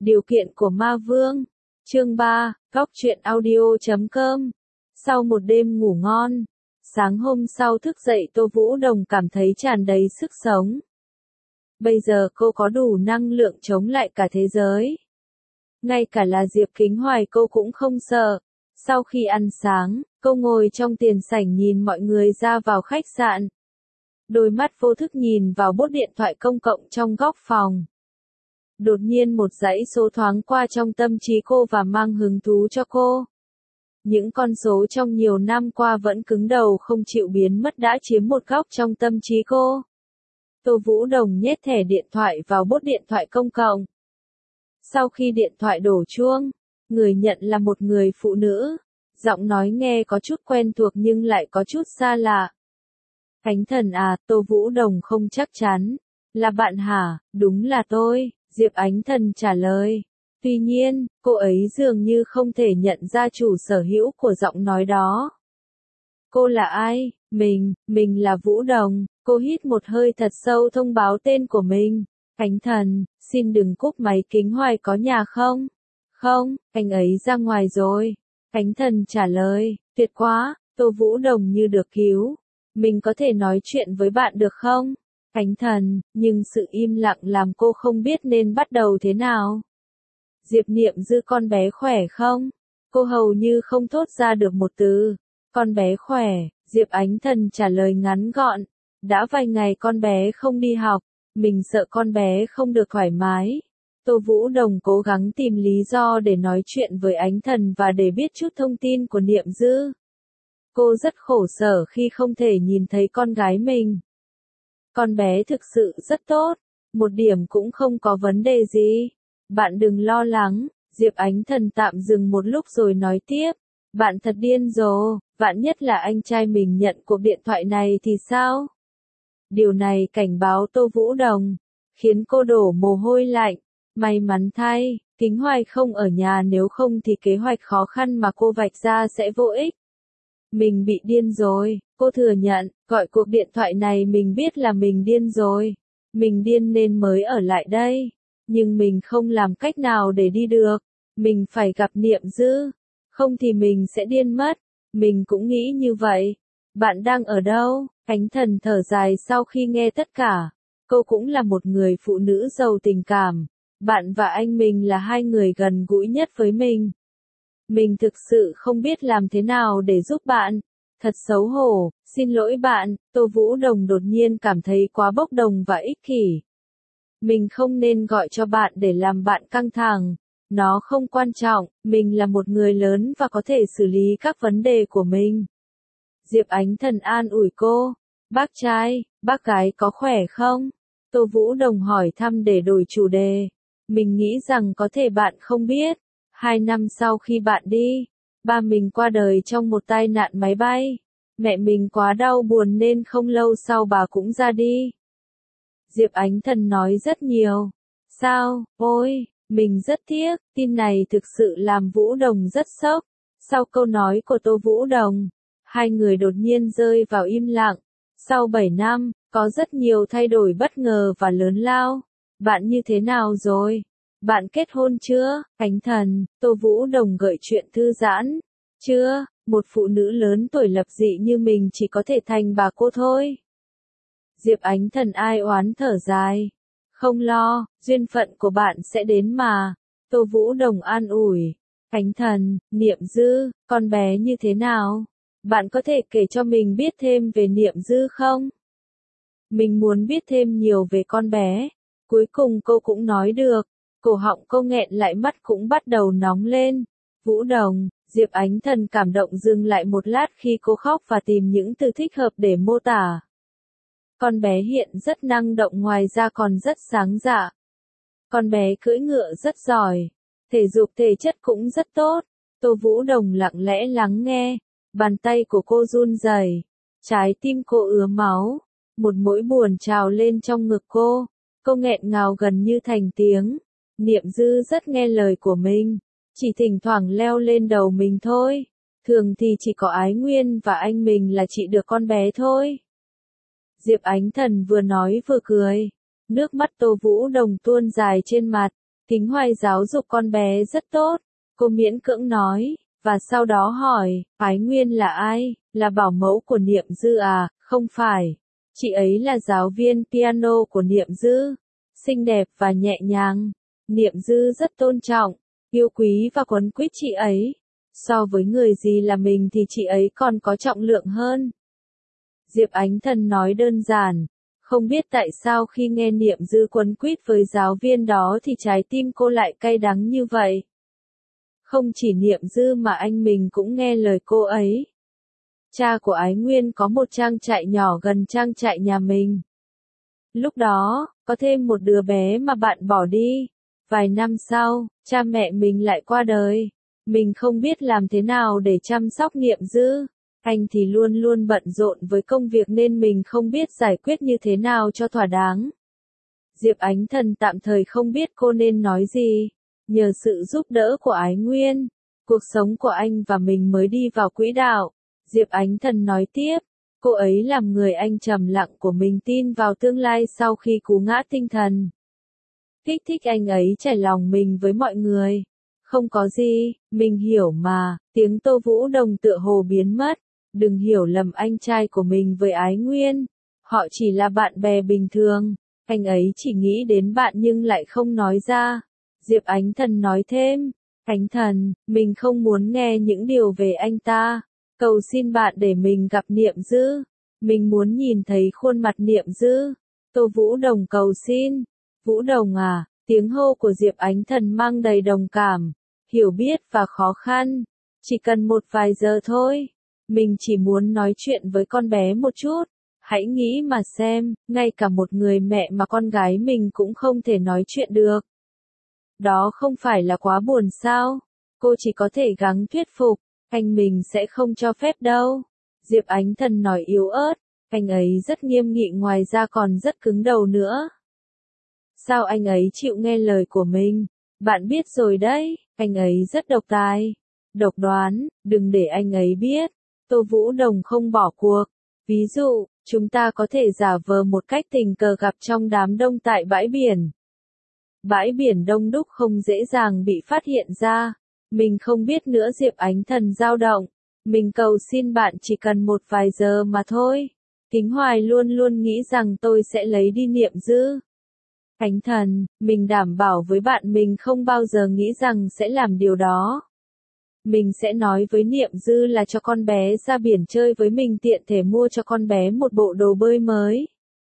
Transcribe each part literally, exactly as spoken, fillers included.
Điều kiện của ma vương. Chương ba, góc truyện audio chấm com. Sau một đêm ngủ ngon, sáng hôm sau thức dậy Tô Vũ Đồng cảm thấy tràn đầy sức sống. Bây giờ cô có đủ năng lượng chống lại cả thế giới. Ngay cả là Diệp Kính Hoài cô cũng không sợ. Sau khi ăn sáng, cô ngồi trong tiền sảnh nhìn mọi người ra vào khách sạn. Đôi mắt vô thức nhìn vào bốt điện thoại công cộng trong góc phòng. Đột nhiên một dãy số thoáng qua trong tâm trí cô và mang hứng thú cho cô. Những con số trong nhiều năm qua vẫn cứng đầu không chịu biến mất đã chiếm một góc trong tâm trí cô. Tô Vũ Đồng nhét thẻ điện thoại vào bốt điện thoại công cộng. Sau khi điện thoại đổ chuông, người nhận là một người phụ nữ. Giọng nói nghe có chút quen thuộc nhưng lại có chút xa lạ. Khánh Thần à, Tô Vũ Đồng không chắc chắn. Là bạn hả? Đúng là tôi, Diệp Ánh Thần trả lời. Tuy nhiên, cô ấy dường như không thể nhận ra chủ sở hữu của giọng nói đó. Cô là ai? Mình, mình là Vũ Đồng. Cô hít một hơi thật sâu thông báo tên của mình. Khánh Thần, xin đừng cúp máy, Kính Hoài có nhà không? Không, anh ấy ra ngoài rồi. Khánh Thần trả lời, tuyệt quá, Tô Vũ Đồng như được cứu. Mình có thể nói chuyện với bạn được không? Khánh Thần, nhưng sự im lặng làm cô không biết nên bắt đầu thế nào. Diệp Niệm Dư con bé khỏe không? Cô hầu như không thốt ra được một từ. Con bé khỏe, Diệp Ánh Thần trả lời ngắn gọn. Đã vài ngày con bé không đi học, mình sợ con bé không được thoải mái. Tô Vũ Đồng cố gắng tìm lý do để nói chuyện với Ánh Thần và để biết chút thông tin của Niệm Dư. Cô rất khổ sở khi không thể nhìn thấy con gái mình. Con bé thực sự rất tốt, một điểm cũng không có vấn đề gì. Bạn đừng lo lắng, Diệp Ánh Thần tạm dừng một lúc rồi nói tiếp. Bạn thật điên rồ, vạn nhất là anh trai mình nhận cuộc điện thoại này thì sao? Điều này cảnh báo Tô Vũ Đồng, khiến cô đổ mồ hôi lạnh. May mắn thay, Kính Hoài không ở nhà, nếu không thì kế hoạch khó khăn mà cô vạch ra sẽ vô ích. Mình bị điên rồi, cô thừa nhận, gọi cuộc điện thoại này mình biết là mình điên rồi. Mình điên nên mới ở lại đây. Nhưng mình không làm cách nào để đi được. Mình phải gặp Niệm Dư. Không thì mình sẽ điên mất. Mình cũng nghĩ như vậy. Bạn đang ở đâu? Khánh Thần thở dài sau khi nghe tất cả. Cô cũng là một người phụ nữ giàu tình cảm. Bạn và anh mình là hai người gần gũi nhất với mình. Mình thực sự không biết làm thế nào để giúp bạn. Thật xấu hổ, xin lỗi bạn. Tô Vũ Đồng đột nhiên cảm thấy quá bốc đồng và ích kỷ. Mình không nên gọi cho bạn để làm bạn căng thẳng. Nó không quan trọng, mình là một người lớn và có thể xử lý các vấn đề của mình. Diệp Ánh Thần an ủi cô. Bác trai, bác gái có khỏe không? Tô Vũ Đồng hỏi thăm để đổi chủ đề. Mình nghĩ rằng có thể bạn không biết. Hai năm sau khi bạn đi, ba mình qua đời trong một tai nạn máy bay. Mẹ mình quá đau buồn nên không lâu sau bà cũng ra đi. Diệp Ánh Thần nói rất nhiều. Sao, ôi, mình rất tiếc, tin này thực sự làm Vũ Đồng rất sốc. Sau câu nói của Tô Vũ Đồng, hai người đột nhiên rơi vào im lặng. Sau bảy năm, có rất nhiều thay đổi bất ngờ và lớn lao. Bạn như thế nào rồi? Bạn kết hôn chưa? Khánh Thần, Tô Vũ Đồng gợi chuyện thư giãn. Chưa, một phụ nữ lớn tuổi lập dị như mình chỉ có thể thành bà cô thôi. Diệp Ánh Thần ai oán thở dài. Không lo, duyên phận của bạn sẽ đến mà. Tô Vũ Đồng an ủi. Khánh Thần, Niệm Dư, con bé như thế nào? Bạn có thể kể cho mình biết thêm về Niệm Dư không? Mình muốn biết thêm nhiều về con bé. Cuối cùng cô cũng nói được. Cổ họng cô nghẹn lại, mắt cũng bắt đầu nóng lên. Vũ Đồng, Diệp Ánh Thần cảm động dừng lại một lát khi cô khóc và tìm những từ thích hợp để mô tả. Con bé hiện rất năng động, ngoài ra còn rất sáng dạ. Con bé cưỡi ngựa rất giỏi. Thể dục thể chất cũng rất tốt. Tô Vũ Đồng lặng lẽ lắng nghe. Bàn tay của cô run rẩy. Trái tim cô ứa máu. Một nỗi buồn trào lên trong ngực cô. Cô nghẹn ngào gần như thành tiếng. Niệm Dư rất nghe lời của mình. Chỉ thỉnh thoảng leo lên đầu mình thôi. Thường thì chỉ có Ái Nguyên và anh mình là chị được con bé thôi. Diệp Ánh Thần vừa nói vừa cười. Nước mắt Tô Vũ Đồng tuôn dài trên mặt. Kính Hoài giáo dục con bé rất tốt, cô miễn cưỡng nói, và sau đó hỏi, Ái Nguyên là ai, là bảo mẫu của Niệm Dư à, không phải. Chị ấy là giáo viên piano của Niệm Dư, xinh đẹp và nhẹ nhàng. Niệm Dư rất tôn trọng, yêu quý và quấn quýt chị ấy. So với người gì là mình thì chị ấy còn có trọng lượng hơn. Diệp Ánh Thần nói đơn giản, không biết tại sao khi nghe Niệm Dư quấn quýt với giáo viên đó thì trái tim cô lại cay đắng như vậy. Không chỉ Niệm Dư mà anh mình cũng nghe lời cô ấy. Cha của Ái Nguyên có một trang trại nhỏ gần trang trại nhà mình. Lúc đó, có thêm một đứa bé mà bạn bỏ đi. Vài năm sau, cha mẹ mình lại qua đời. Mình không biết làm thế nào để chăm sóc Niệm Dư. Anh thì luôn luôn bận rộn với công việc nên mình không biết giải quyết như thế nào cho thỏa đáng. Diệp Ánh Thần tạm thời không biết cô nên nói gì. Nhờ sự giúp đỡ của Ái Nguyên, cuộc sống của anh và mình mới đi vào quỹ đạo. Diệp Ánh Thần nói tiếp, cô ấy làm người anh trầm lặng của mình tin vào tương lai sau khi cú ngã tinh thần. Kích thích anh ấy trải lòng mình với mọi người. Không có gì, mình hiểu mà, tiếng Tô Vũ Đồng tựa hồ biến mất. Đừng hiểu lầm anh trai của mình với Ái Nguyên. Họ chỉ là bạn bè bình thường. Anh ấy chỉ nghĩ đến bạn nhưng lại không nói ra. Diệp Ánh Thần nói thêm, Ánh Thần, mình không muốn nghe những điều về anh ta. Cầu xin bạn để mình gặp Niệm Dư. Mình muốn nhìn thấy khuôn mặt Niệm Dư. Tô Vũ Đồng cầu xin. Vũ Đồng à, tiếng hô của Diệp Ánh Thần mang đầy đồng cảm, hiểu biết và khó khăn. Chỉ cần một vài giờ thôi. Mình chỉ muốn nói chuyện với con bé một chút. Hãy nghĩ mà xem, ngay cả một người mẹ mà con gái mình cũng không thể nói chuyện được. Đó không phải là quá buồn sao? Cô chỉ có thể gắng thuyết phục, anh mình sẽ không cho phép đâu. Diệp Ánh Thần nói yếu ớt, anh ấy rất nghiêm nghị ngoài ra còn rất cứng đầu nữa. Sao anh ấy chịu nghe lời của mình? Bạn biết rồi đấy, anh ấy rất độc tài, độc đoán, đừng để anh ấy biết. Tô Vũ Đồng không bỏ cuộc. Ví dụ, chúng ta có thể giả vờ một cách tình cờ gặp trong đám đông tại bãi biển. Bãi biển đông đúc không dễ dàng bị phát hiện ra. Mình không biết nữa. Diệp Ánh Thần dao động. Mình cầu xin bạn chỉ cần một vài giờ mà thôi. Kính Hoài luôn luôn nghĩ rằng tôi sẽ lấy đi Niệm Dư. Ánh Thần, mình đảm bảo với bạn mình không bao giờ nghĩ rằng sẽ làm điều đó. Mình sẽ nói với Niệm Dư là cho con bé ra biển chơi với mình, tiện thể mua cho con bé một bộ đồ bơi mới.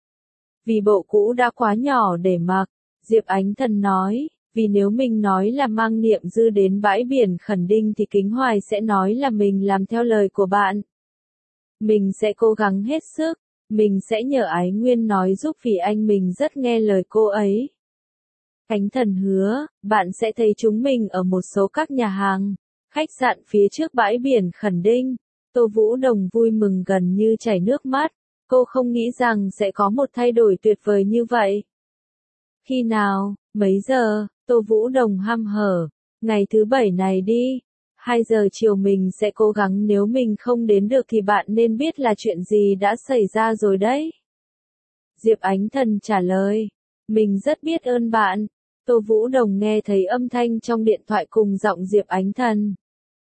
Vì bộ cũ đã quá nhỏ để mặc, Diệp Ánh Thần nói, vì nếu mình nói là mang Niệm Dư đến bãi biển Khẩn Đinh thì Kính Hoài sẽ nói là mình làm theo lời của bạn. Mình sẽ cố gắng hết sức, mình sẽ nhờ Ái Nguyên nói giúp vì anh mình rất nghe lời cô ấy. Ánh Thần hứa, bạn sẽ thấy chúng mình ở một số các nhà hàng, khách sạn phía trước bãi biển Khẩn Đinh. Tô Vũ Đồng vui mừng gần như chảy nước mắt, cô không nghĩ rằng sẽ có một thay đổi tuyệt vời như vậy. Khi nào, mấy giờ? Tô Vũ Đồng hăm hở, ngày thứ bảy này đi, hai giờ chiều mình sẽ cố gắng, nếu mình không đến được thì bạn nên biết là chuyện gì đã xảy ra rồi đấy. Diệp Ánh Thần trả lời, mình rất biết ơn bạn. Tô Vũ Đồng nghe thấy âm thanh trong điện thoại cùng giọng Diệp Ánh Thần.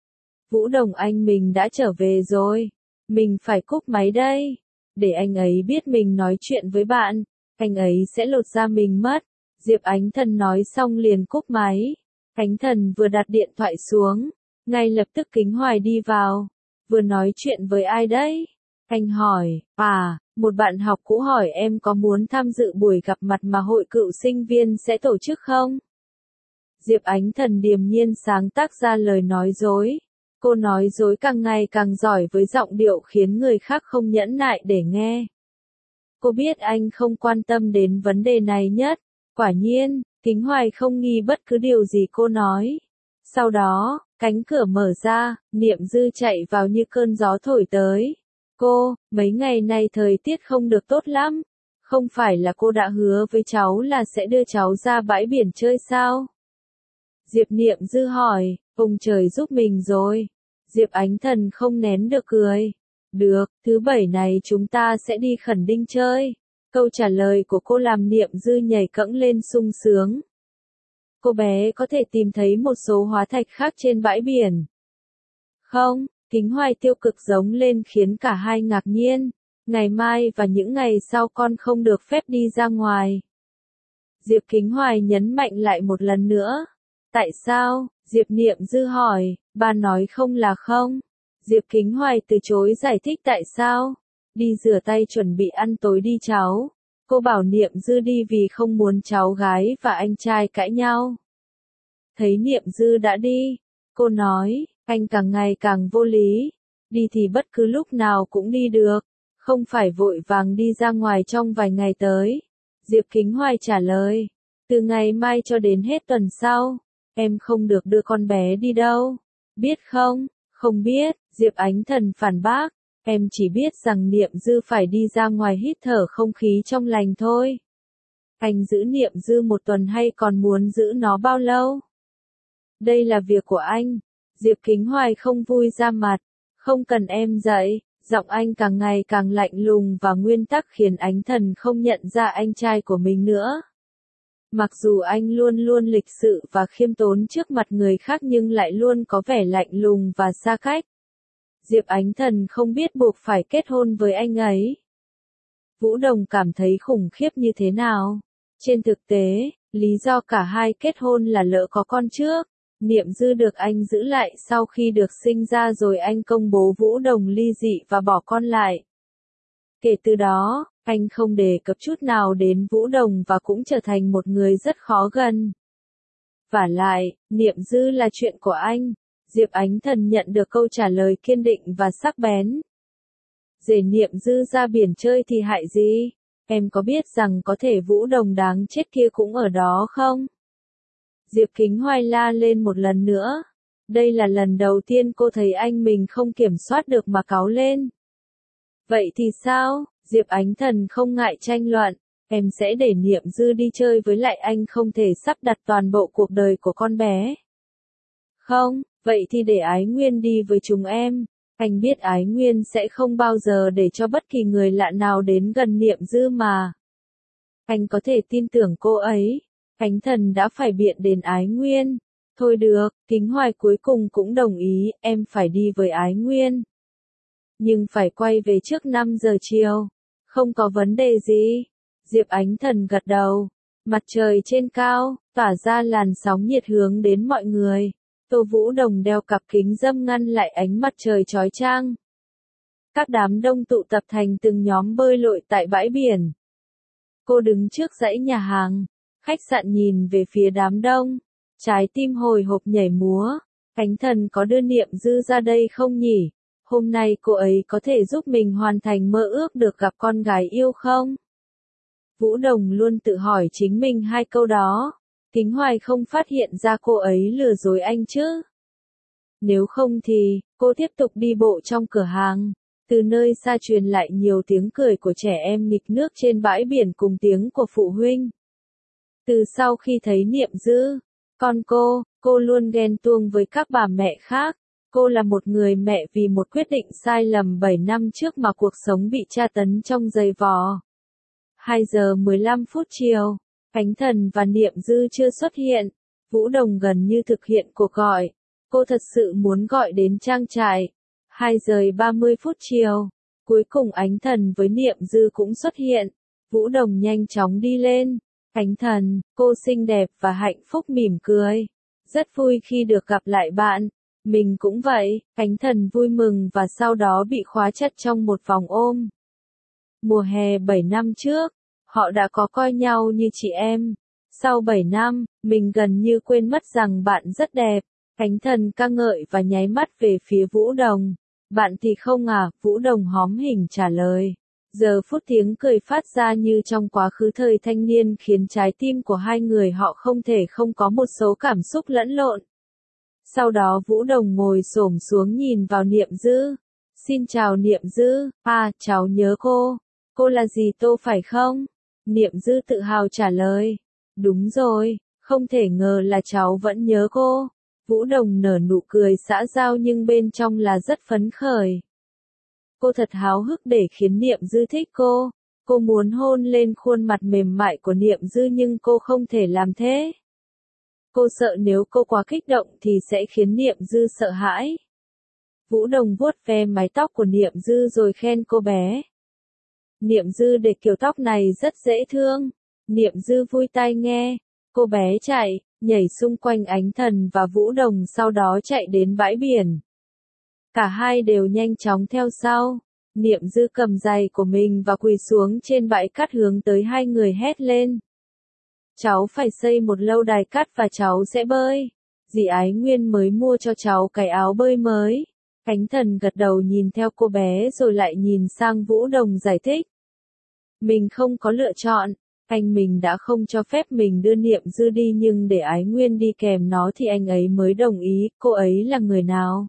Vũ Đồng anh mình đã trở về rồi, mình phải cúp máy đây. Để anh ấy biết mình nói chuyện với bạn, anh ấy sẽ lột da mình mất. Diệp Ánh Thần nói xong liền cúp máy. Ánh Thần vừa đặt điện thoại xuống, ngay lập tức Kính Hoài đi vào. Vừa nói chuyện với ai đấy? Anh hỏi, à, một bạn học cũ hỏi em có muốn tham dự buổi gặp mặt mà hội cựu sinh viên sẽ tổ chức không? Diệp Ánh Thần điềm nhiên sáng tác ra lời nói dối. Cô nói dối càng ngày càng giỏi với giọng điệu khiến người khác không nhẫn nại để nghe. Cô biết anh không quan tâm đến vấn đề này nhất. Quả nhiên, Kính Hoài không nghi bất cứ điều gì cô nói. Sau đó, cánh cửa mở ra, Niệm Dư chạy vào như cơn gió thổi tới. Cô, mấy ngày nay thời tiết không được tốt lắm. Không phải là cô đã hứa với cháu là sẽ đưa cháu ra bãi biển chơi sao? Diệp Niệm Dư hỏi, ông trời giúp mình rồi. Diệp Ánh Thần không nén được cười. Được, thứ bảy này chúng ta sẽ đi Khẩn Đinh chơi. Câu trả lời của cô làm Niệm Dư nhảy cẫng lên sung sướng. cô bé có thể tìm thấy một số hóa thạch khác trên bãi biển. Không, Kính Hoài tiêu cực giống lên khiến cả hai ngạc nhiên. Ngày mai và những ngày sau con không được phép đi ra ngoài. Diệp Kính Hoài nhấn mạnh lại một lần nữa. Tại sao? Diệp Niệm Dư hỏi, ba nói không là không. Diệp Kính Hoài từ chối giải thích tại sao. Đi rửa tay chuẩn bị ăn tối đi cháu. Cô bảo Niệm Dư đi vì không muốn cháu gái và anh trai cãi nhau. Thấy Niệm Dư đã đi, cô nói, anh càng ngày càng vô lý. Đi thì bất cứ lúc nào cũng đi được, không phải vội vàng đi ra ngoài trong vài ngày tới. Diệp Kính Hoài trả lời, từ ngày mai cho đến hết tuần sau, em không được đưa con bé đi đâu. Biết không? Không biết, Diệp Ánh Thần phản bác. Em chỉ biết rằng Niệm Dư phải đi ra ngoài hít thở không khí trong lành thôi. Anh giữ Niệm Dư một tuần hay còn muốn giữ nó bao lâu? Đây là việc của anh. Diệp Kính Hoài không vui ra mặt. Không cần em dạy. Giọng anh càng ngày càng lạnh lùng và nguyên tắc khiến Ánh Thần không nhận ra anh trai của mình nữa. Mặc dù anh luôn luôn lịch sự và khiêm tốn trước mặt người khác nhưng lại luôn có vẻ lạnh lùng và xa cách. Diệp Ánh Thần không biết buộc phải kết hôn với anh ấy. Vũ Đồng cảm thấy khủng khiếp như thế nào? Trên thực tế, lý do cả hai kết hôn là lỡ có con trước. Niệm Dư được anh giữ lại sau khi được sinh ra rồi anh công bố Vũ Đồng ly dị và bỏ con lại. Kể từ đó, anh không đề cập chút nào đến Vũ Đồng và cũng trở thành một người rất khó gần. Vả lại, Niệm Dư là chuyện của anh. Diệp Ánh Thần nhận được câu trả lời kiên định và sắc bén. Để Niệm Dư ra biển chơi thì hại gì? Em có biết rằng có thể Vũ Đồng đáng chết kia cũng ở đó không? Diệp Kính Hoài la lên một lần nữa. Đây là lần đầu tiên cô thấy anh mình không kiểm soát được mà cáu lên. Vậy thì sao? Diệp Ánh Thần không ngại tranh luận. Em sẽ để Niệm Dư đi chơi với lại anh không thể sắp đặt toàn bộ cuộc đời của con bé. Không, vậy thì để Ái Nguyên đi với chúng em. Anh biết Ái Nguyên sẽ không bao giờ để cho bất kỳ người lạ nào đến gần Niệm Dư mà. Anh có thể tin tưởng cô ấy. Ánh Thần đã phải biện đến Ái Nguyên. Thôi được, Kính Hoài cuối cùng cũng đồng ý, em phải đi với Ái Nguyên. Nhưng phải quay về trước năm giờ chiều. Không có vấn đề gì. Diệp Ánh Thần gật đầu. Mặt trời trên cao, tỏa ra làn sóng nhiệt hướng đến mọi người. Tô Vũ Đồng đeo cặp kính râm ngăn lại ánh mặt trời chói chang. Các đám đông tụ tập thành từng nhóm bơi lội tại bãi biển. Cô đứng trước dãy nhà hàng, khách sạn nhìn về phía đám đông. Trái tim hồi hộp nhảy múa. Ánh Thần có đưa Niệm Dư ra đây không nhỉ? Hôm nay cô ấy có thể giúp mình hoàn thành mơ ước được gặp con gái yêu không? Vũ Đồng luôn tự hỏi chính mình hai câu đó. Kính Hoài không phát hiện ra cô ấy lừa dối anh chứ? Nếu không thì, cô tiếp tục đi bộ trong cửa hàng. Từ nơi xa truyền lại nhiều tiếng cười của trẻ em nghịch nước trên bãi biển cùng tiếng của phụ huynh. Từ sau khi thấy Niệm Dư, con cô, cô luôn ghen tuông với các bà mẹ khác. Cô là một người mẹ vì một quyết định sai lầm bảy năm trước mà cuộc sống bị tra tấn trong giày vò. hai giờ mười lăm phút chiều, Ánh Thần và Niệm Dư chưa xuất hiện. Vũ Đồng gần như thực hiện cuộc gọi. Cô thật sự muốn gọi đến trang trại. hai giờ ba mươi phút chiều. Cuối cùng Ánh Thần với Niệm Dư cũng xuất hiện. Vũ Đồng nhanh chóng đi lên. Ánh Thần, cô xinh đẹp và hạnh phúc mỉm cười. Rất vui khi được gặp lại bạn. Mình cũng vậy. Ánh Thần vui mừng và sau đó bị khóa chặt trong một vòng ôm. Mùa hè bảy năm trước, họ đã có coi nhau như chị em. Sau bảy năm, mình gần như quên mất rằng bạn rất đẹp. Ánh Thần ca ngợi và nháy mắt về phía Vũ Đồng. Bạn thì không à? Vũ Đồng hóm hình trả lời. Giờ phút tiếng cười phát ra như trong quá khứ thời thanh niên khiến trái tim của hai người họ không thể không có một số cảm xúc lẫn lộn. Sau đó Vũ Đồng ngồi xổm xuống nhìn vào Niệm Dư. Xin chào Niệm Dư, à, cháu nhớ cô. Cô là dì Tô phải không? Niệm Dư tự hào trả lời. Đúng rồi, không thể ngờ là cháu vẫn nhớ cô. Vũ Đồng nở nụ cười xã giao nhưng bên trong là rất phấn khởi. Cô thật háo hức để khiến Niệm Dư thích cô. Cô muốn hôn lên khuôn mặt mềm mại của Niệm Dư nhưng cô không thể làm thế. Cô sợ nếu cô quá kích động thì sẽ khiến Niệm Dư sợ hãi. Vũ Đồng vuốt ve mái tóc của Niệm Dư rồi khen cô bé. Niệm Dư để kiểu tóc này rất dễ thương. Niệm Dư vui tai nghe. Cô bé chạy, nhảy xung quanh Ánh Thần và Vũ Đồng sau đó chạy đến bãi biển. Cả hai đều nhanh chóng theo sau. Niệm Dư cầm giày của mình và quỳ xuống trên bãi cát hướng tới hai người hét lên. Cháu phải xây một lâu đài cát và cháu sẽ bơi. Dì Ái Nguyên mới mua cho cháu cái áo bơi mới. Ánh Thần gật đầu nhìn theo cô bé rồi lại nhìn sang Vũ Đồng giải thích. Mình không có lựa chọn. Anh mình đã không cho phép mình đưa Niệm Dư đi nhưng để Ái Nguyên đi kèm nó thì anh ấy mới đồng ý. Cô ấy là người nào?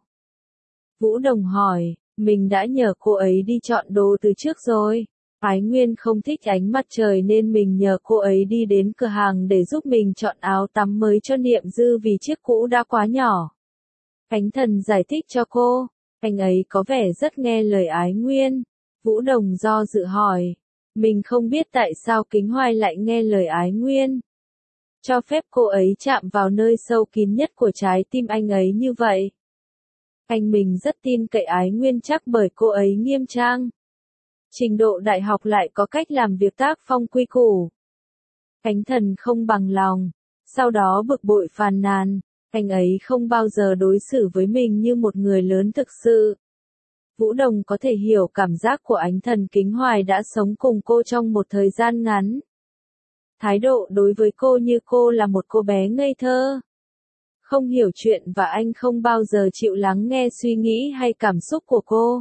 Vũ Đồng hỏi. Mình đã nhờ cô ấy đi chọn đồ từ trước rồi. Ái Nguyên không thích ánh mặt trời nên mình nhờ cô ấy đi đến cửa hàng để giúp mình chọn áo tắm mới cho Niệm Dư vì chiếc cũ đã quá nhỏ. Ánh Thần giải thích cho cô. Anh ấy có vẻ rất nghe lời Ái Nguyên. Vũ Đồng do dự hỏi. Mình không biết tại sao Kính Hoài lại nghe lời Ái Nguyên. Cho phép cô ấy chạm vào nơi sâu kín nhất của trái tim anh ấy như vậy. Anh mình rất tin cậy Ái Nguyên chắc bởi cô ấy nghiêm trang. Trình độ đại học lại có cách làm việc tác phong quy củ. Ánh Thần không bằng lòng. Sau đó bực bội phàn nàn. Anh ấy không bao giờ đối xử với mình như một người lớn thực sự. Vũ Đồng có thể hiểu cảm giác của Ánh Thần. Kính Hoài đã sống cùng cô trong một thời gian ngắn. Thái độ đối với cô như cô là một cô bé ngây thơ. Không hiểu chuyện và anh không bao giờ chịu lắng nghe suy nghĩ hay cảm xúc của cô.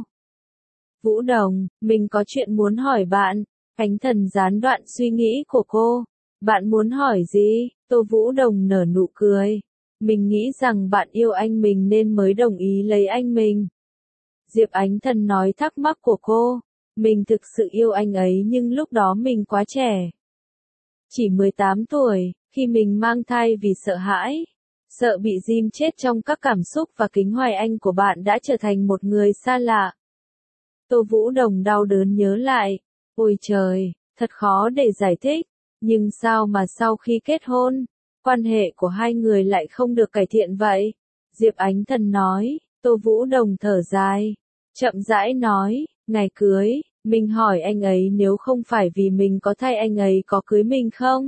Vũ Đồng, mình có chuyện muốn hỏi bạn. Ánh Thần gián đoạn suy nghĩ của cô. Bạn muốn hỏi gì? Tô Vũ Đồng nở nụ cười. Mình nghĩ rằng bạn yêu anh mình nên mới đồng ý lấy anh mình. Diệp Ánh Thần nói thắc mắc của cô. Mình thực sự yêu anh ấy nhưng lúc đó mình quá trẻ. Chỉ mười tám tuổi, khi mình mang thai vì sợ hãi. Sợ bị Jim chết trong các cảm xúc và Kính Hoài anh của bạn đã trở thành một người xa lạ. Tô Vũ Đồng đau đớn nhớ lại. Ôi trời, thật khó để giải thích. Nhưng sao mà sau khi kết hôn, quan hệ của hai người lại không được cải thiện vậy? Diệp Ánh Thần nói. Tô Vũ Đồng thở dài. Chậm rãi nói, ngày cưới, mình hỏi anh ấy nếu không phải vì mình có thai anh ấy có cưới mình không?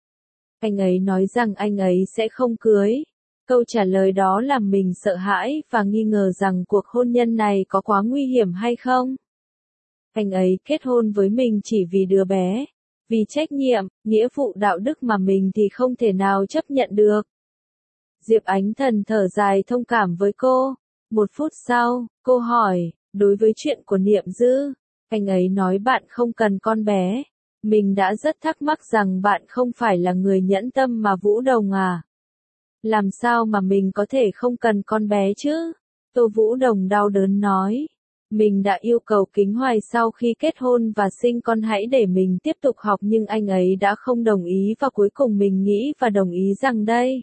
Anh ấy nói rằng anh ấy sẽ không cưới. Câu trả lời đó làm mình sợ hãi và nghi ngờ rằng cuộc hôn nhân này có quá nguy hiểm hay không? Anh ấy kết hôn với mình chỉ vì đứa bé. Vì trách nhiệm, nghĩa vụ đạo đức mà mình thì không thể nào chấp nhận được. Diệp Ánh Thần thở dài thông cảm với cô. Một phút sau, cô hỏi, đối với chuyện của Niệm Dư, anh ấy nói bạn không cần con bé. Mình đã rất thắc mắc rằng bạn không phải là người nhẫn tâm mà Vũ Đồng à. Làm sao mà mình có thể không cần con bé chứ? Tô Vũ Đồng đau đớn nói. Mình đã yêu cầu Kính Hoài sau khi kết hôn và sinh con hãy để mình tiếp tục học nhưng anh ấy đã không đồng ý và cuối cùng mình nghĩ và đồng ý rằng đây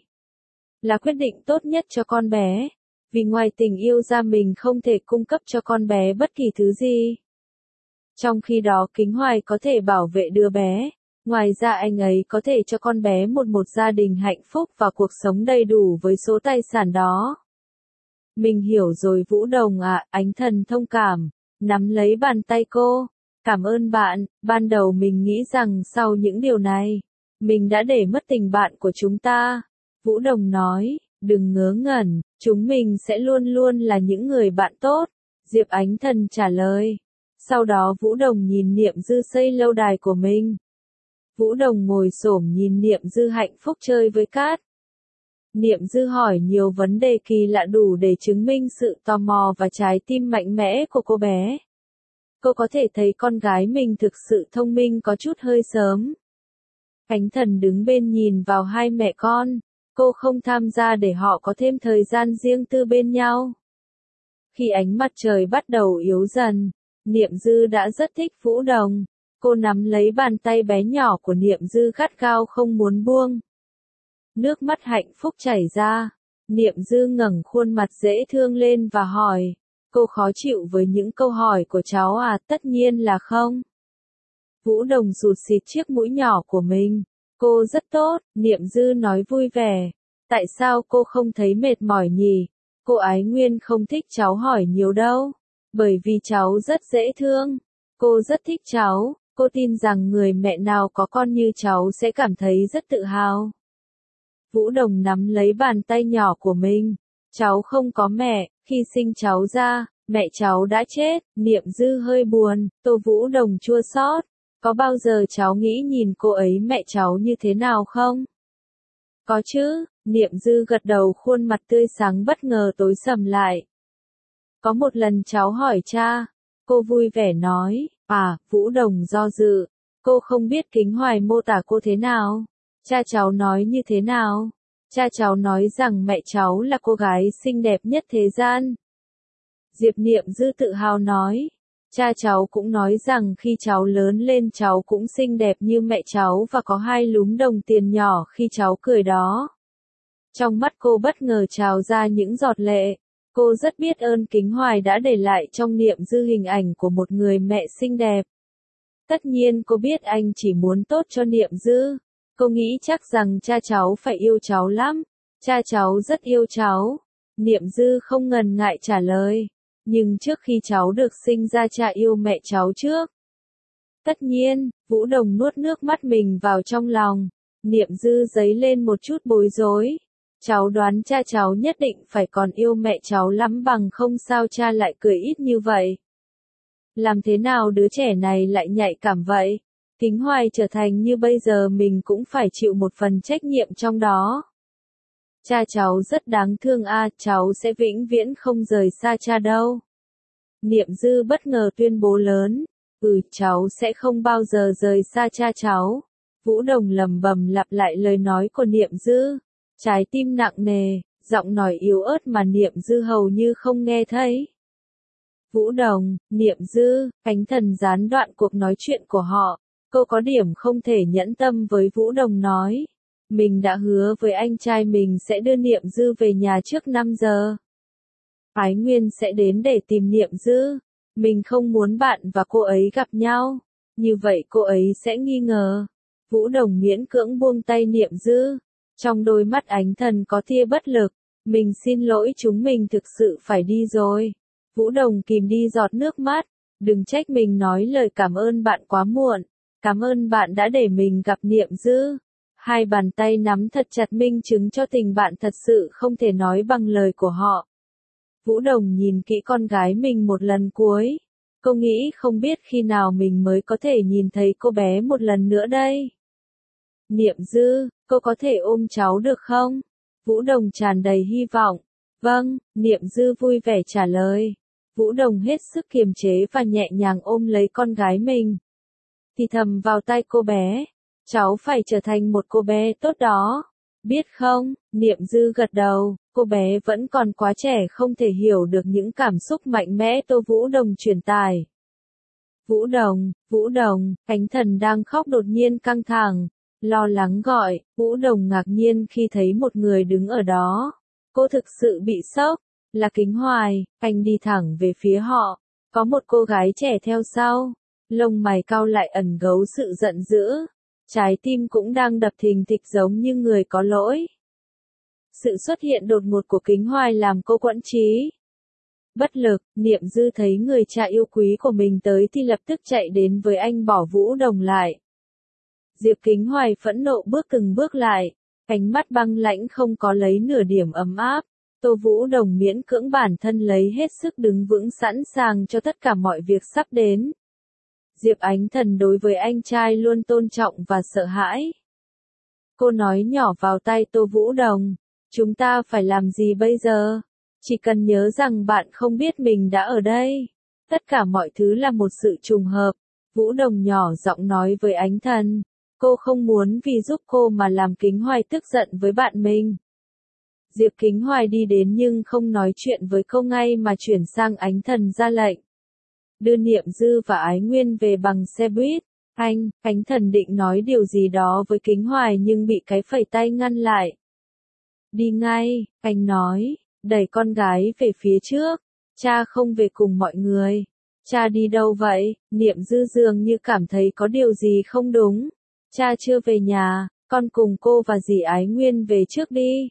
là quyết định tốt nhất cho con bé. Vì ngoài tình yêu ra mình không thể cung cấp cho con bé bất kỳ thứ gì. Trong khi đó Kính Hoài có thể bảo vệ đứa bé. Ngoài ra anh ấy có thể cho con bé một một gia đình hạnh phúc và cuộc sống đầy đủ với số tài sản đó. Mình hiểu rồi Vũ Đồng ạ, Ánh Thần thông cảm, nắm lấy bàn tay cô. Cảm ơn bạn, ban đầu mình nghĩ rằng sau những điều này, mình đã để mất tình bạn của chúng ta. Vũ Đồng nói, đừng ngớ ngẩn, chúng mình sẽ luôn luôn là những người bạn tốt. Diệp Ánh Thần trả lời. Sau đó Vũ Đồng nhìn Niệm Dư xây lâu đài của mình. Vũ Đồng ngồi xổm nhìn Niệm Dư hạnh phúc chơi với cát. Niệm Dư hỏi nhiều vấn đề kỳ lạ đủ để chứng minh sự tò mò và trái tim mạnh mẽ của cô bé. Cô có thể thấy con gái mình thực sự thông minh có chút hơi sớm. Ánh Thần đứng bên nhìn vào hai mẹ con. Cô không tham gia để họ có thêm thời gian riêng tư bên nhau. Khi ánh mặt trời bắt đầu yếu dần, Niệm Dư đã rất thích Vũ Đồng. Cô nắm lấy bàn tay bé nhỏ của Niệm Dư gắt gao không muốn buông. Nước mắt hạnh phúc chảy ra. Niệm Dư ngẩng khuôn mặt dễ thương lên và hỏi. Cô khó chịu với những câu hỏi của cháu à? Tất nhiên là không. Vũ Đồng rụt xịt chiếc mũi nhỏ của mình. Cô rất tốt, Niệm Dư nói vui vẻ. Tại sao cô không thấy mệt mỏi nhỉ? Cô Ái Nguyên không thích cháu hỏi nhiều đâu. Bởi vì cháu rất dễ thương. Cô rất thích cháu. Cô tin rằng người mẹ nào có con như cháu sẽ cảm thấy rất tự hào. Vũ Đồng nắm lấy bàn tay nhỏ của mình. Cháu không có mẹ, khi sinh cháu ra, mẹ cháu đã chết. Niệm Dư hơi buồn, Tô Vũ Đồng chua xót. Có bao giờ cháu nghĩ nhìn cô ấy mẹ cháu như thế nào không? Có chứ, Niệm Dư gật đầu, khuôn mặt tươi sáng bất ngờ tối sầm lại. Có một lần cháu hỏi cha, cô vui vẻ nói, à, Vũ Đồng do dự, cô không biết Kính Hoài mô tả cô thế nào. Cha cháu nói như thế nào? Cha cháu nói rằng mẹ cháu là cô gái xinh đẹp nhất thế gian. Diệp Niệm Dư tự hào nói. Cha cháu cũng nói rằng khi cháu lớn lên cháu cũng xinh đẹp như mẹ cháu và có hai lúm đồng tiền nhỏ khi cháu cười đó. Trong mắt cô bất ngờ trào ra những giọt lệ. Cô rất biết ơn Kính Hoài đã để lại trong Niệm Dư hình ảnh của một người mẹ xinh đẹp. Tất nhiên cô biết anh chỉ muốn tốt cho Niệm Dư. Cô nghĩ chắc rằng cha cháu phải yêu cháu lắm. Cha cháu rất yêu cháu. Niệm Dư không ngần ngại trả lời. Nhưng trước khi cháu được sinh ra cha yêu mẹ cháu trước. Tất nhiên, Vũ Đồng nuốt nước mắt mình vào trong lòng. Niệm Dư dấy lên một chút bối rối. Cháu đoán cha cháu nhất định phải còn yêu mẹ cháu lắm, bằng không sao cha lại cười ít như vậy. Làm thế nào đứa trẻ này lại nhạy cảm vậy? Kính Hoài trở thành như bây giờ mình cũng phải chịu một phần trách nhiệm trong đó. Cha cháu rất đáng thương a, à, cháu sẽ vĩnh viễn không rời xa cha đâu. Niệm Dư bất ngờ tuyên bố lớn, ừ, cháu sẽ không bao giờ rời xa cha cháu. Vũ Đồng lầm bầm lặp lại lời nói của Niệm Dư, trái tim nặng nề, giọng nói yếu ớt mà Niệm Dư hầu như không nghe thấy. Vũ Đồng, Niệm Dư, Khánh Thần gián đoạn cuộc nói chuyện của họ. Cô có điểm không thể nhẫn tâm với Vũ Đồng nói. Mình đã hứa với anh trai mình sẽ đưa Niệm Dư về nhà trước năm giờ. Ái Nguyên sẽ đến để tìm Niệm Dư. Mình không muốn bạn và cô ấy gặp nhau. Như vậy cô ấy sẽ nghi ngờ. Vũ Đồng miễn cưỡng buông tay Niệm Dư. Trong đôi mắt Ánh Thần có tia bất lực. Mình xin lỗi, chúng mình thực sự phải đi rồi. Vũ Đồng kìm đi giọt nước mắt. Đừng trách mình nói lời cảm ơn bạn quá muộn. Cảm ơn bạn đã để mình gặp Niệm Dư. Hai bàn tay nắm thật chặt minh chứng cho tình bạn thật sự không thể nói bằng lời của họ. Vũ Đồng nhìn kỹ con gái mình một lần cuối. Cô nghĩ không biết khi nào mình mới có thể nhìn thấy cô bé một lần nữa đây. Niệm Dư, cô có thể ôm cháu được không? Vũ Đồng tràn đầy hy vọng. Vâng, Niệm Dư vui vẻ trả lời. Vũ Đồng hết sức kiềm chế và nhẹ nhàng ôm lấy con gái mình. Thì thầm vào tai cô bé. Cháu phải trở thành một cô bé tốt đó. Biết không? Niệm Dư gật đầu. Cô bé vẫn còn quá trẻ không thể hiểu được những cảm xúc mạnh mẽ Tô Vũ Đồng truyền tải. Vũ Đồng, Vũ Đồng, Khánh Thần đang khóc đột nhiên căng thẳng, lo lắng gọi. Vũ Đồng ngạc nhiên khi thấy một người đứng ở đó. Cô thực sự bị sốc. Là Kính Hoài. Anh đi thẳng về phía họ. Có một cô gái trẻ theo sau. Lông mày cau lại ẩn giấu sự giận dữ. Trái tim cũng đang đập thình thịch giống như người có lỗi. Sự xuất hiện đột ngột của Kính Hoài làm cô quẫn trí. Bất lực, Niệm Dư thấy người cha yêu quý của mình tới thì lập tức chạy đến với anh, bỏ Vũ Đồng lại. Diệp Kính Hoài phẫn nộ bước từng bước lại, ánh mắt băng lãnh không có lấy nửa điểm ấm áp. Tô Vũ Đồng miễn cưỡng bản thân lấy hết sức đứng vững sẵn sàng cho tất cả mọi việc sắp đến. Diệp Ánh Thần đối với anh trai luôn tôn trọng và sợ hãi. Cô nói nhỏ vào tai Tô Vũ Đồng, chúng ta phải làm gì bây giờ? Chỉ cần nhớ rằng bạn không biết mình đã ở đây. Tất cả mọi thứ là một sự trùng hợp. Vũ Đồng nhỏ giọng nói với Ánh Thần. Cô không muốn vì giúp cô mà làm Kính Hoài tức giận với bạn mình. Diệp Kính Hoài đi đến nhưng không nói chuyện với cô ngay mà chuyển sang Ánh Thần ra lệnh. Đưa Niệm Dư và Ái Nguyên về bằng xe buýt. Anh, Ánh Thần định nói điều gì đó với Kính Hoài nhưng bị cái phẩy tay ngăn lại. Đi ngay, anh nói, đẩy con gái về phía trước. Cha không về cùng mọi người. Cha đi đâu vậy? Niệm Dư dường như cảm thấy có điều gì không đúng. Cha chưa về nhà, con cùng cô và dì Ái Nguyên về trước đi.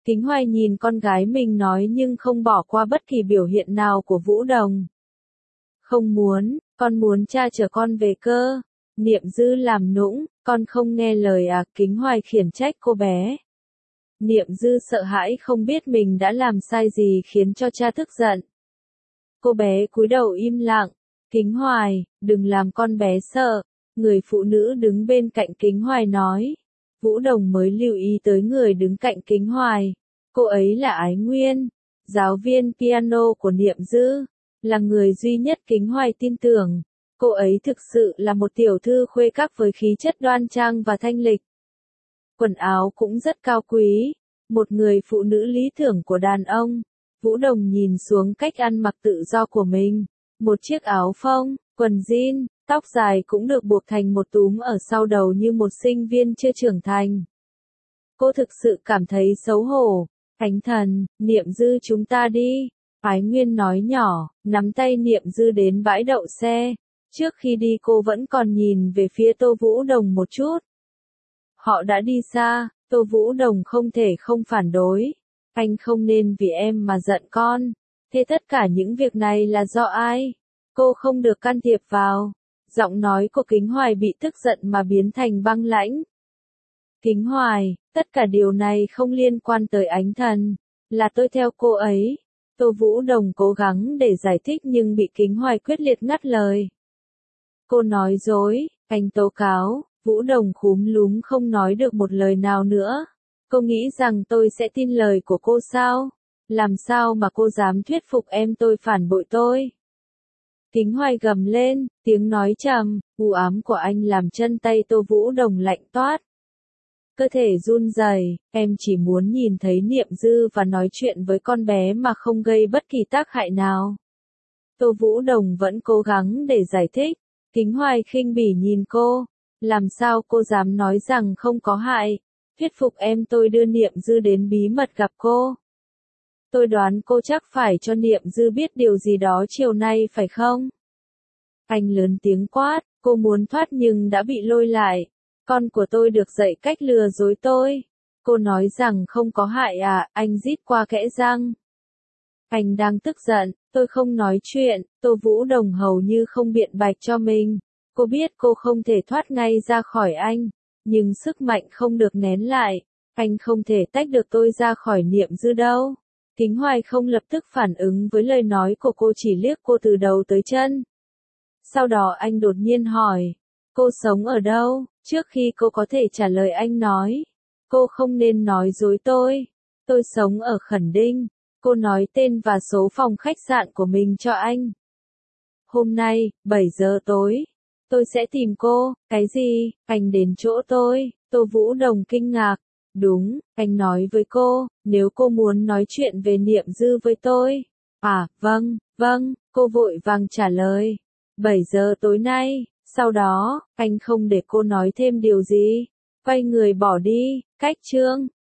Kính Hoài nhìn con gái mình nói nhưng không bỏ qua bất kỳ biểu hiện nào của Vũ Đồng. Không muốn, con muốn cha chở con về cơ. Niệm Dư làm nũng, con không nghe lời à, Kính Hoài khiển trách cô bé. Niệm Dư sợ hãi không biết mình đã làm sai gì khiến cho cha tức giận. Cô bé cúi đầu im lặng. Kính Hoài, đừng làm con bé sợ. Người phụ nữ đứng bên cạnh Kính Hoài nói. Vũ Đồng mới lưu ý tới người đứng cạnh Kính Hoài. Cô ấy là Ái Nguyên, giáo viên piano của Niệm Dư, là người duy nhất Kính Hoài tin tưởng. Cô ấy thực sự là một tiểu thư khuê các với khí chất đoan trang và thanh lịch. Quần áo cũng rất cao quý, một người phụ nữ lý tưởng của đàn ông. Vũ Đồng nhìn xuống cách ăn mặc tự do của mình, một chiếc áo phông, quần jean, tóc dài cũng được buộc thành một túm ở sau đầu như một sinh viên chưa trưởng thành. Cô thực sự cảm thấy xấu hổ. Khánh Thần, Niệm Dư chúng ta đi. Ái Nguyên nói nhỏ, nắm tay Niệm Dư đến bãi đậu xe. Trước khi đi cô vẫn còn nhìn về phía Tô Vũ Đồng một chút. Họ đã đi xa, Tô Vũ Đồng không thể không phản đối. Anh không nên vì em mà giận con. Thế tất cả những việc này là do ai? Cô không được can thiệp vào. Giọng nói của Kính Hoài bị tức giận mà biến thành băng lãnh. Kính Hoài, tất cả điều này không liên quan tới Ánh Thần, là tôi theo cô ấy. Tô Vũ Đồng cố gắng để giải thích nhưng bị Kính Hoài quyết liệt ngắt lời. Cô nói dối, anh tố cáo. Vũ Đồng khúm núm không nói được một lời nào nữa. Cô nghĩ rằng tôi sẽ tin lời của cô sao? Làm sao mà cô dám thuyết phục em tôi phản bội tôi? Kính Hoài gầm lên, tiếng nói trầm, u ám của anh làm chân tay Tô Vũ Đồng lạnh toát. Cơ thể run rẩy, em chỉ muốn nhìn thấy Niệm Dư và nói chuyện với con bé mà không gây bất kỳ tác hại nào. Tô Vũ Đồng vẫn cố gắng để giải thích. Kính Hoài khinh bỉ nhìn cô. Làm sao cô dám nói rằng không có hại? Thuyết phục em tôi đưa Niệm Dư đến bí mật gặp cô. Tôi đoán cô chắc phải cho Niệm Dư biết điều gì đó chiều nay phải không? Anh lớn tiếng quát, cô muốn thoát nhưng đã bị lôi lại. Con của tôi được dạy cách lừa dối tôi. Cô nói rằng không có hại à, anh rít qua kẽ răng. Anh đang tức giận, tôi không nói chuyện, Tô Vũ Đồng hầu như không biện bạch cho mình. Cô biết cô không thể thoát ngay ra khỏi anh, nhưng sức mạnh không được nén lại. Anh không thể tách được tôi ra khỏi Niệm Dư đâu. Kính Hoài không lập tức phản ứng với lời nói của cô, chỉ liếc cô từ đầu tới chân. Sau đó anh đột nhiên hỏi, cô sống ở đâu? Trước khi cô có thể trả lời anh nói, cô không nên nói dối tôi. Tôi sống ở Khẩn Đinh. Cô nói tên và số phòng khách sạn của mình cho anh. Hôm nay, bảy giờ tối, tôi sẽ tìm cô. Cái gì? Anh đến chỗ tôi? Tô Vũ Đồng kinh ngạc. Đúng, anh nói với cô, nếu cô muốn nói chuyện về Niệm Dư với tôi. À, vâng, vâng, cô vội vàng trả lời. bảy giờ tối nay. Sau đó, anh không để cô nói thêm điều gì. Quay người bỏ đi. Cách chương.